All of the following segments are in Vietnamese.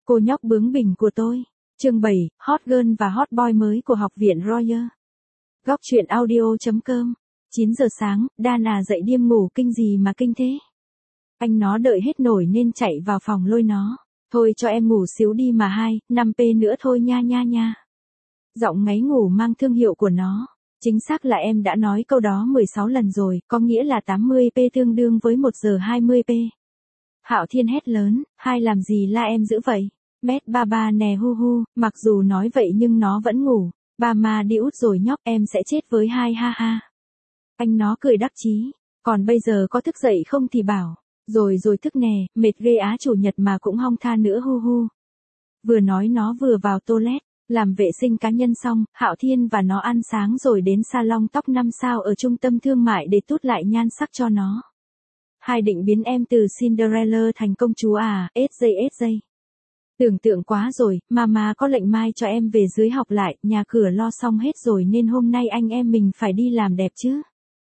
Cô nhóc bướng bỉnh của tôi. Chương 7, Hot Girl và Hot Boy mới của Học viện Royal. Góc truyện audio.com. 9 giờ sáng, Dana dậy điên ngủ kinh gì mà kinh thế. Anh nó đợi hết nổi nên chạy vào phòng lôi nó. Thôi cho em ngủ xíu đi mà 5p nữa thôi nha nha nha. Giọng ngáy ngủ mang thương hiệu của nó. Chính xác là em đã nói câu đó 16 lần rồi, có nghĩa là 80p tương đương với 1 giờ 20p. Hạo Thiên hét lớn, hai làm gì la em dữ vậy? Mét ba ba nè hu hu, mặc dù nói vậy nhưng nó vẫn ngủ. Ba ma đi út rồi nhóc, em sẽ chết với hai ha ha. Anh nó cười đắc chí, còn bây giờ có thức dậy không thì bảo. Rồi thức nè, mệt ghê á, chủ nhật mà cũng hong tha nữa hu hu. Vừa nói nó vừa vào toilet, làm vệ sinh cá nhân xong, Hạo Thiên và nó ăn sáng rồi đến salon tóc 5 sao ở trung tâm thương mại để tút lại nhan sắc cho nó. Hai định biến em từ Cinderella thành công chúa à, SJ. Tưởng tượng quá rồi, mama có lệnh mai cho em về dưới học lại, nhà cửa lo xong hết rồi nên hôm nay anh em mình phải đi làm đẹp chứ.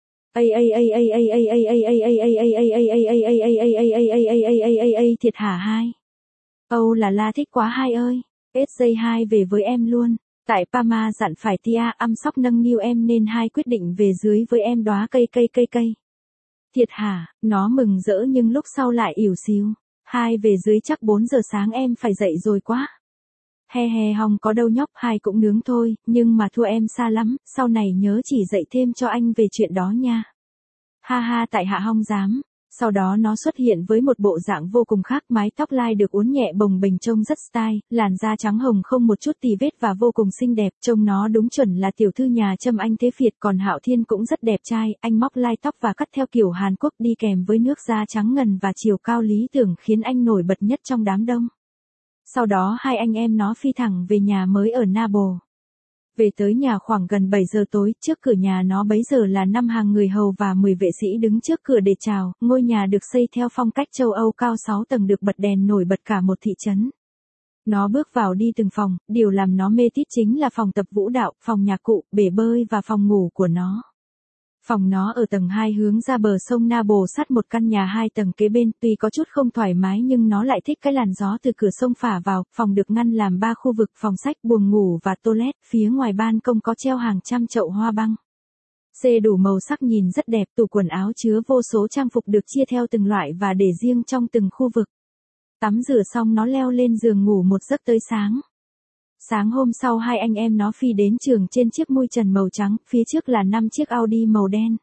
Thiệt hả hai? Âu là la thích quá hai ơi. SJ2 về với em luôn. Tại Pama dặn phải tia âm sóc nâng niu em nên hai quyết định về dưới với em đóa cây. Thiệt hả? Nó mừng rỡ nhưng lúc sau lại ỉu xìu. Hai về dưới chắc 4 giờ sáng em phải dậy rồi quá. He hòng có đâu nhóc, hai cũng nướng thôi, nhưng mà thua em xa lắm, sau này nhớ chỉ dạy thêm cho anh về chuyện đó nha. Ha ha, tại hạ hong dám. Sau đó nó xuất hiện với một bộ dạng vô cùng khác, mái tóc lai được uốn nhẹ bồng bềnh trông rất style, làn da trắng hồng không một chút tì vết và vô cùng xinh đẹp, trông nó đúng chuẩn là tiểu thư nhà Trâm Anh Thế Việt. Còn Hạo Thiên cũng rất đẹp trai, anh móc lai tóc và cắt theo kiểu Hàn Quốc đi kèm với nước da trắng ngần và chiều cao lý tưởng khiến anh nổi bật nhất trong đám đông. Sau đó hai anh em nó phi thẳng về nhà mới ở Nabo. Về tới nhà khoảng gần 7 giờ tối, trước cửa nhà nó bấy giờ là 5 hàng người hầu và 10 vệ sĩ đứng trước cửa để chào. Ngôi nhà được xây theo phong cách châu Âu, cao 6 tầng, được bật đèn nổi bật cả một thị trấn. Nó bước vào đi từng phòng, điều làm nó mê tít chính là phòng tập vũ đạo, phòng nhạc cụ, bể bơi và phòng ngủ của nó. Phòng nó ở tầng 2 hướng ra bờ sông Nabo sát một căn nhà 2 tầng kế bên, tuy có chút không thoải mái nhưng nó lại thích cái làn gió từ cửa sông phả vào. Phòng được ngăn làm 3 khu vực, phòng sách, buồng ngủ và toilet, phía ngoài ban công có treo hàng trăm chậu hoa băng. Xê đủ màu sắc nhìn rất đẹp, tủ quần áo chứa vô số trang phục được chia theo từng loại và để riêng trong từng khu vực. Tắm rửa xong nó leo lên giường ngủ một giấc tới sáng. Sáng hôm sau hai anh em nó phi đến trường trên chiếc mui trần màu trắng, phía trước là 5 chiếc Audi màu đen.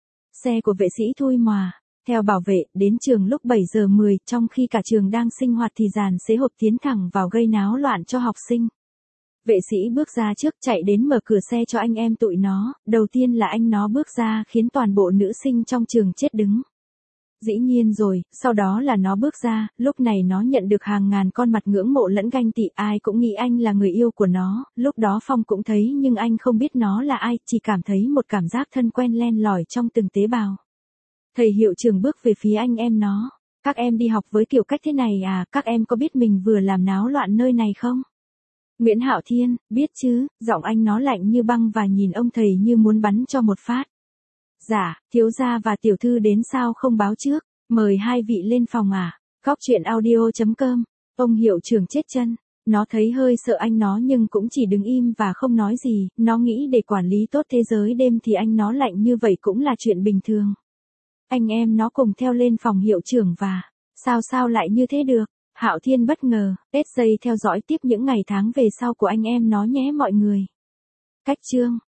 Xe của vệ sĩ thui nhòa. Theo bảo vệ, đến trường lúc 7 giờ 10, trong khi cả trường đang sinh hoạt thì dàn xế hộp tiến thẳng vào gây náo loạn cho học sinh. Vệ sĩ bước ra trước, chạy đến mở cửa xe cho anh em tụi nó, đầu tiên là anh nó bước ra khiến toàn bộ nữ sinh trong trường chết đứng. Dĩ nhiên rồi, sau đó là nó bước ra, lúc này nó nhận được hàng ngàn con mặt ngưỡng mộ lẫn ganh tị, ai cũng nghĩ anh là người yêu của nó, lúc đó Phong cũng thấy nhưng anh không biết nó là ai, chỉ cảm thấy một cảm giác thân quen len lỏi trong từng tế bào. Thầy hiệu trưởng bước về phía anh em nó, các em đi học với kiểu cách thế này à, các em có biết mình vừa làm náo loạn nơi này không? Nguyễn Hạo Thiên, biết chứ, giọng anh nó lạnh như băng và nhìn ông thầy như muốn bắn cho một phát. Dạ, thiếu gia và tiểu thư đến sao không báo trước, mời hai vị lên phòng à. Góc truyện audio.com. Ông hiệu trưởng chết chân, nó thấy hơi sợ anh nó nhưng cũng chỉ đứng im và không nói gì, nó nghĩ để quản lý tốt thế giới đêm thì anh nó lạnh như vậy cũng là chuyện bình thường. Anh em nó cùng theo lên phòng hiệu trưởng và, sao lại như thế được? Hạo Thiên bất ngờ, SJ theo dõi tiếp những ngày tháng về sau của anh em nó nhé mọi người. Cách chương.